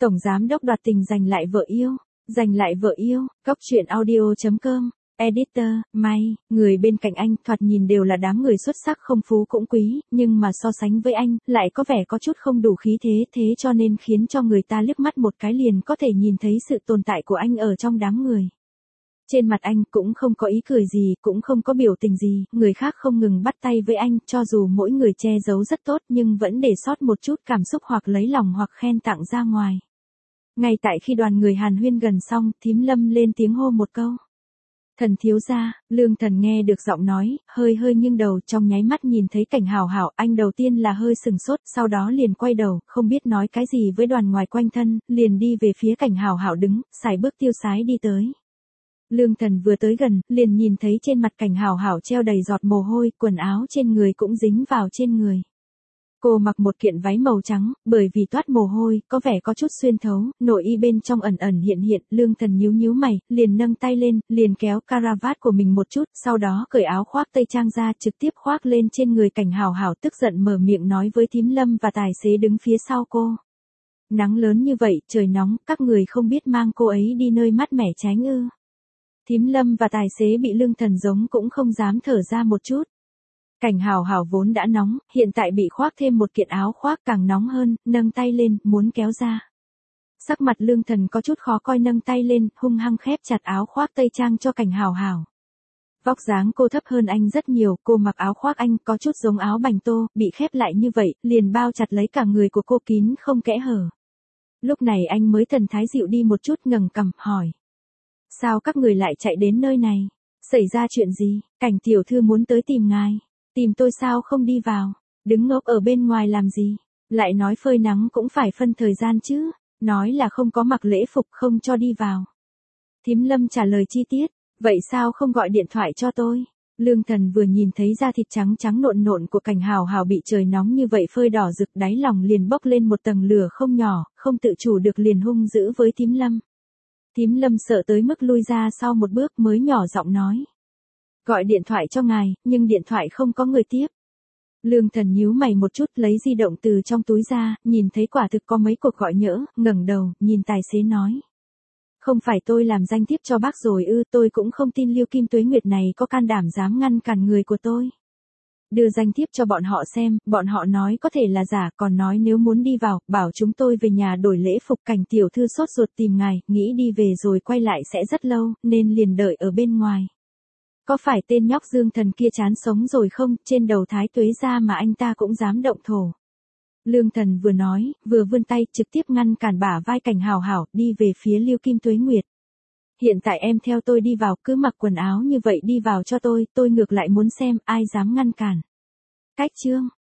Tổng giám đốc đoạt tình giành lại vợ yêu. Giành lại vợ yêu, Góc truyện audio.com. Editor, May, người bên cạnh anh thoạt nhìn đều là đám người xuất sắc không phú cũng quý, nhưng mà so sánh với anh, lại có vẻ có chút không đủ khí thế cho nên khiến cho người ta liếc mắt một cái liền có thể nhìn thấy sự tồn tại của anh ở trong đám người. Trên mặt anh cũng không có ý cười gì, cũng không có biểu tình gì, người khác không ngừng bắt tay với anh, cho dù mỗi người che giấu rất tốt nhưng vẫn để sót một chút cảm xúc hoặc lấy lòng hoặc khen tặng ra ngoài. Ngay tại khi đoàn người hàn huyên gần xong, Thím Lâm lên tiếng hô một câu. Thần thiếu gia. Lương Thần nghe được giọng nói, hơi nghiêng đầu, trong nháy mắt nhìn thấy cảnh Hảo Hảo, anh đầu tiên là hơi sừng sốt, sau đó liền quay đầu, không biết nói cái gì với đoàn ngoài quanh thân, liền đi về phía cảnh Hảo Hảo đứng, sải bước tiêu sái đi tới. Lương Thần vừa tới gần, liền nhìn thấy trên mặt cảnh Hảo Hảo treo đầy giọt mồ hôi, quần áo trên người cũng dính vào trên người. Cô mặc một kiện váy màu trắng, bởi vì toát mồ hôi, có vẻ có chút xuyên thấu, nội y bên trong ẩn hiện, Lương Thần nhíu mày, liền nâng tay lên, liền kéo caravat của mình một chút, sau đó cởi áo khoác tây trang ra trực tiếp khoác lên trên người cảnh Hảo Hảo, tức giận mở miệng nói với Thím Lâm và tài xế đứng phía sau cô. Nắng lớn như vậy, trời nóng, các người không biết mang cô ấy đi nơi mát mẻ tránh ư? Thím Lâm và tài xế bị Lương Thần giống cũng không dám thở ra một chút. Cảnh Hảo Hảo vốn đã nóng, hiện tại bị khoác thêm một kiện áo khoác càng nóng hơn, nâng tay lên, muốn kéo ra. Sắc mặt Lương Thần có chút khó coi, nâng tay lên, hung hăng khép chặt áo khoác tây trang cho cảnh Hảo Hảo. Vóc dáng cô thấp hơn anh rất nhiều, cô mặc áo khoác anh có chút giống áo bành tô, bị khép lại như vậy, liền bao chặt lấy cả người của cô kín không kẽ hở. Lúc này anh mới thần thái dịu đi một chút, ngẩng cằm, hỏi. Sao các người lại chạy đến nơi này? Xảy ra chuyện gì? Cảnh tiểu thư muốn tới tìm ngài. Tìm tôi sao không đi vào? Đứng ngốc ở bên ngoài làm gì? Lại nói phơi nắng cũng phải phân thời gian chứ. Nói là không có mặc lễ phục không cho đi vào. Thím Lâm trả lời chi tiết. Vậy sao không gọi điện thoại cho tôi? Lương Thần vừa nhìn thấy da thịt trắng nộn của cảnh Hảo Hảo bị trời nóng như vậy phơi đỏ rực, đáy lòng liền bốc lên một tầng lửa không nhỏ, không tự chủ được liền hung dữ với Thím Lâm. Thím Lâm sợ tới mức lui ra sau một bước mới nhỏ giọng nói. Gọi điện thoại cho ngài, nhưng điện thoại không có người tiếp. Lương Thần nhíu mày một chút, lấy di động từ trong túi ra, nhìn thấy quả thực có mấy cuộc gọi nhỡ, ngẩng đầu, nhìn tài xế nói. Không phải tôi làm danh thiếp cho bác rồi ư? Tôi cũng không tin Liêu Kim Tuế Nguyệt này có can đảm dám ngăn cản người của tôi. Đưa danh thiếp cho bọn họ xem, bọn họ nói có thể là giả, còn nói nếu muốn đi vào, bảo chúng tôi về nhà đổi lễ phục. Cảnh tiểu thư sốt ruột tìm ngài, nghĩ đi về rồi quay lại sẽ rất lâu, nên liền đợi ở bên ngoài. Có phải tên nhóc Dương Thần kia chán sống rồi không? Trên đầu Thái Tuế ra mà anh ta cũng dám động thổ. Lương Thần vừa nói, vừa vươn tay trực tiếp ngăn cản bả vai cảnh Hảo Hảo, đi về phía Liêu Kim Tuế Nguyệt. Hiện tại em theo tôi đi vào, cứ mặc quần áo như vậy đi vào cho tôi ngược lại muốn xem ai dám ngăn cản. Cách chương.